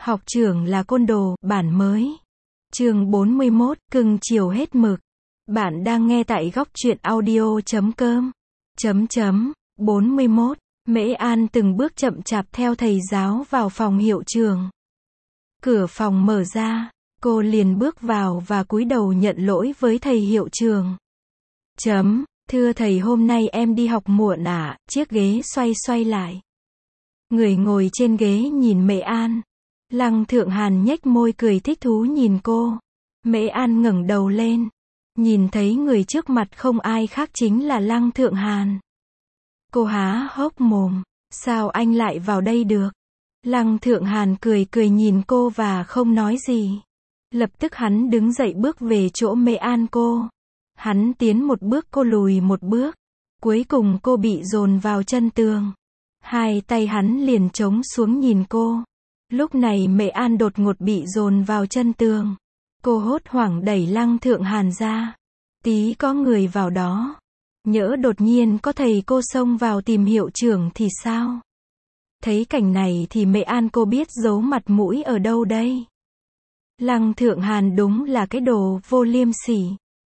Học trưởng là côn đồ, bản mới. Chương 41, cưng chiều hết mực. Bạn đang nghe tại góc truyện audio.com. 41. Mễ An từng bước chậm chạp theo thầy giáo vào phòng hiệu trưởng. Cửa phòng mở ra, cô liền bước vào và cúi đầu nhận lỗi với thầy hiệu trưởng. Thưa thầy, hôm nay em đi học muộn ạ. Chiếc ghế xoay xoay lại. Người ngồi trên ghế nhìn Mễ An. Lăng Thượng Hàn nhếch môi cười thích thú nhìn cô. Mễ An ngẩng đầu lên, nhìn thấy người trước mặt không ai khác chính là Lăng Thượng Hàn. Cô há hốc mồm, sao anh lại vào đây được? Lăng Thượng Hàn cười cười nhìn cô và không nói gì. Lập tức hắn đứng dậy bước về chỗ Mễ An cô. Hắn tiến một bước cô lùi một bước. Cuối cùng cô bị dồn vào chân tường. Hai tay hắn liền chống xuống nhìn cô. Lúc này Mễ An đột ngột bị dồn vào chân tường. Cô hốt hoảng đẩy Lăng Thượng Hàn ra. Tí có người vào đó. Nhỡ đột nhiên có thầy cô xông vào tìm hiệu trưởng thì sao? Thấy cảnh này thì Mễ An cô biết giấu mặt mũi ở đâu đây? Lăng Thượng Hàn đúng là cái đồ vô liêm sỉ.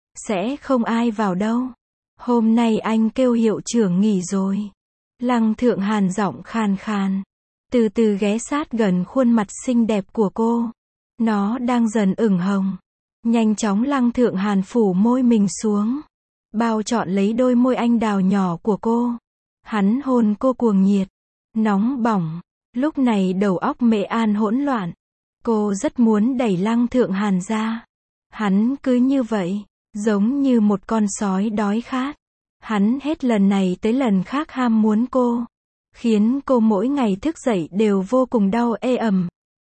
Sẽ không ai vào đâu. Hôm nay anh kêu hiệu trưởng nghỉ rồi. Lăng Thượng Hàn giọng khàn khàn. Từ từ ghé sát gần khuôn mặt xinh đẹp của cô. Nó đang dần ửng hồng. Nhanh chóng Lăng Thượng Hàn phủ môi mình xuống. Bao trọn lấy đôi môi anh đào nhỏ của cô. Hắn hôn cô cuồng nhiệt. Nóng bỏng. Lúc này đầu óc Mễ An hỗn loạn. Cô rất muốn đẩy Lăng Thượng Hàn ra. Hắn cứ như vậy, giống như một con sói đói khát. Hắn hết lần này tới lần khác ham muốn cô. Khiến cô mỗi ngày thức dậy đều vô cùng đau ê ẩm.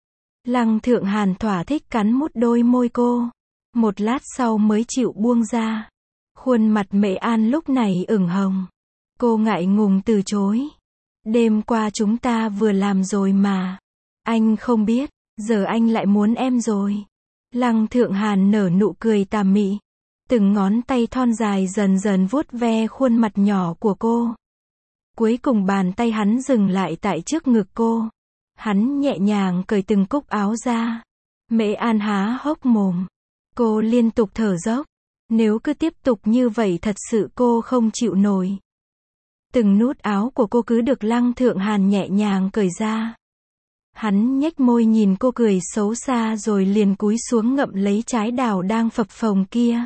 Lăng Thượng Hàn thỏa thích cắn mút đôi môi cô. Một lát sau mới chịu buông ra. Khuôn mặt Mễ An lúc này ửng hồng. Cô ngại ngùng từ chối. Đêm qua chúng ta vừa làm rồi mà. Anh không biết, giờ anh lại muốn em rồi. Lăng Thượng Hàn nở nụ cười tà mị. Từng ngón tay thon dài dần dần vuốt ve khuôn mặt nhỏ của cô. Cuối cùng bàn tay hắn dừng lại tại trước ngực cô. Hắn nhẹ nhàng cởi từng cúc áo ra. Mễ An há hốc mồm. Cô liên tục thở dốc. Nếu cứ tiếp tục như vậy thật sự cô không chịu nổi. Từng nút áo của cô cứ được Lăng Thượng Hàn nhẹ nhàng cởi ra. Hắn nhếch môi nhìn cô cười xấu xa rồi liền cúi xuống ngậm lấy trái đào đang phập phồng kia.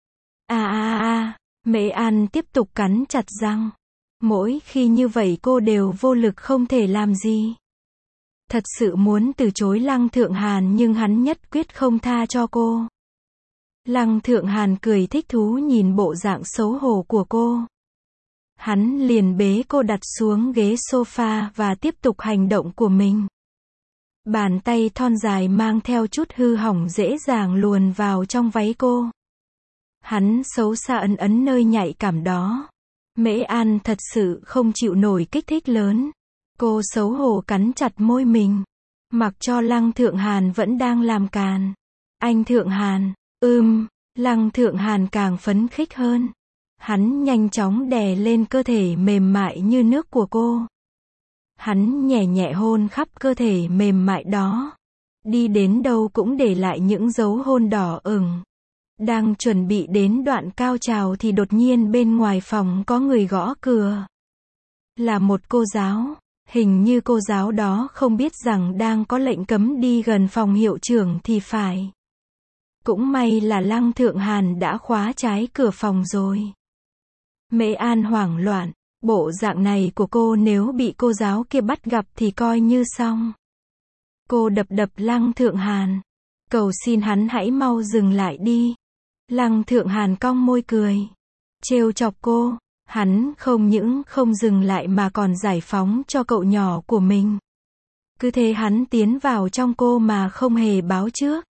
Mễ An tiếp tục cắn chặt răng. Mỗi khi như vậy cô đều vô lực không thể làm gì. Thật sự muốn từ chối Lăng Thượng Hàn nhưng hắn nhất quyết không tha cho cô. Lăng Thượng Hàn cười thích thú nhìn bộ dạng xấu hổ của cô. Hắn liền bế cô đặt xuống ghế sofa và tiếp tục hành động của mình. Bàn tay thon dài mang theo chút hư hỏng dễ dàng luồn vào trong váy cô. Hắn xấu xa ấn ấn nơi nhạy cảm đó. Mễ An thật sự không chịu nổi kích thích lớn. Cô xấu hổ cắn chặt môi mình. Mặc cho Lăng Thượng Hàn vẫn đang làm càn. Anh Thượng Hàn, Lăng Thượng Hàn càng phấn khích hơn. Hắn nhanh chóng đè lên cơ thể mềm mại như nước của cô. Hắn nhẹ nhẹ hôn khắp cơ thể mềm mại đó. Đi đến đâu cũng để lại những dấu hôn đỏ ửng. Đang chuẩn bị đến đoạn cao trào thì đột nhiên bên ngoài phòng có người gõ cửa. Là một cô giáo. Hình như cô giáo đó không biết rằng đang có lệnh cấm đi gần phòng hiệu trưởng thì phải. Cũng may là Lăng Thượng Hàn đã khóa trái cửa phòng rồi. Mễ An hoảng loạn. Bộ dạng này của cô nếu bị cô giáo kia bắt gặp thì coi như xong. Cô đập Lăng Thượng Hàn. Cầu xin hắn hãy mau dừng lại đi. Lăng Thượng Hàn cong môi cười. Trêu chọc cô. Hắn không những không dừng lại mà còn giải phóng cho cậu nhỏ của mình. Cứ thế hắn tiến vào trong cô mà không hề báo trước.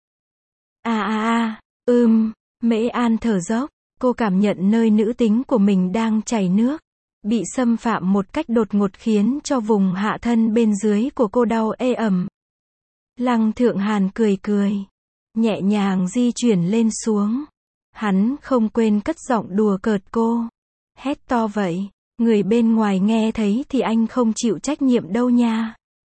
Mễ An thở dốc. Cô cảm nhận nơi nữ tính của mình đang chảy nước. Bị xâm phạm một cách đột ngột khiến cho vùng hạ thân bên dưới của cô đau ê ẩm. Lăng Thượng Hàn cười cười. Nhẹ nhàng di chuyển lên xuống. Hắn không quên cất giọng đùa cợt cô. Hét to vậy. Người bên ngoài nghe thấy thì anh không chịu trách nhiệm đâu nha.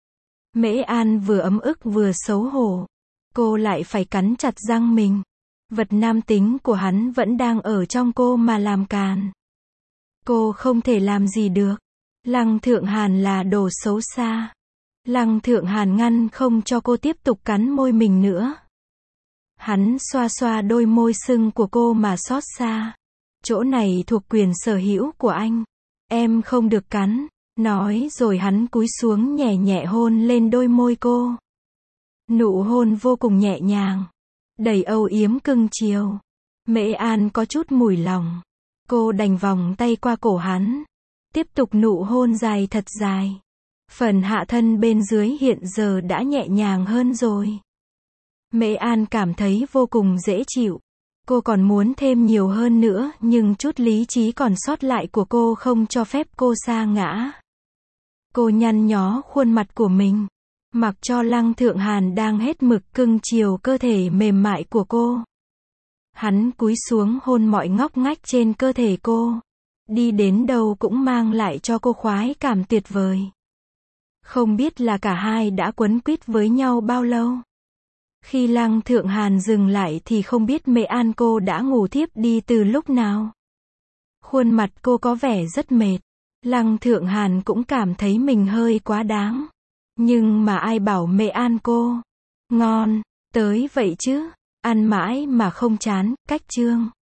Mễ An vừa ấm ức vừa xấu hổ. Cô lại phải cắn chặt răng mình. Vật nam tính của hắn vẫn đang ở trong cô mà làm càn. Cô không thể làm gì được. Lăng Thượng Hàn là đồ xấu xa. Lăng Thượng Hàn ngăn không cho cô tiếp tục cắn môi mình nữa. Hắn xoa xoa đôi môi sưng của cô mà xót xa. Chỗ này thuộc quyền sở hữu của anh. Em không được cắn. Nói rồi hắn cúi xuống nhẹ nhẹ hôn lên đôi môi cô. Nụ hôn vô cùng nhẹ nhàng. Đầy âu yếm cưng chiều. Mễ An có chút mùi lòng. Cô đành vòng tay qua cổ hắn. Tiếp tục nụ hôn dài thật dài. Phần hạ thân bên dưới hiện giờ đã nhẹ nhàng hơn rồi. Mễ An cảm thấy vô cùng dễ chịu. Cô còn muốn thêm nhiều hơn nữa, nhưng chút lý trí còn sót lại của cô không cho phép cô sa ngã. Cô nhăn nhó khuôn mặt của mình, mặc cho Lăng Thượng Hàn đang hết mực cưng chiều cơ thể mềm mại của cô. Hắn cúi xuống hôn mọi ngóc ngách trên cơ thể cô. Đi đến đâu cũng mang lại cho cô khoái cảm tuyệt vời. Không biết là cả hai đã quấn quýt với nhau bao lâu. Khi Lăng Thượng Hàn dừng lại thì không biết Mễ An cô đã ngủ thiếp đi từ lúc nào. Khuôn mặt cô có vẻ rất mệt. Lăng Thượng Hàn cũng cảm thấy mình hơi quá đáng. Nhưng mà ai bảo Mễ An cô ngon tới vậy chứ. Ăn mãi mà không chán. Cách chương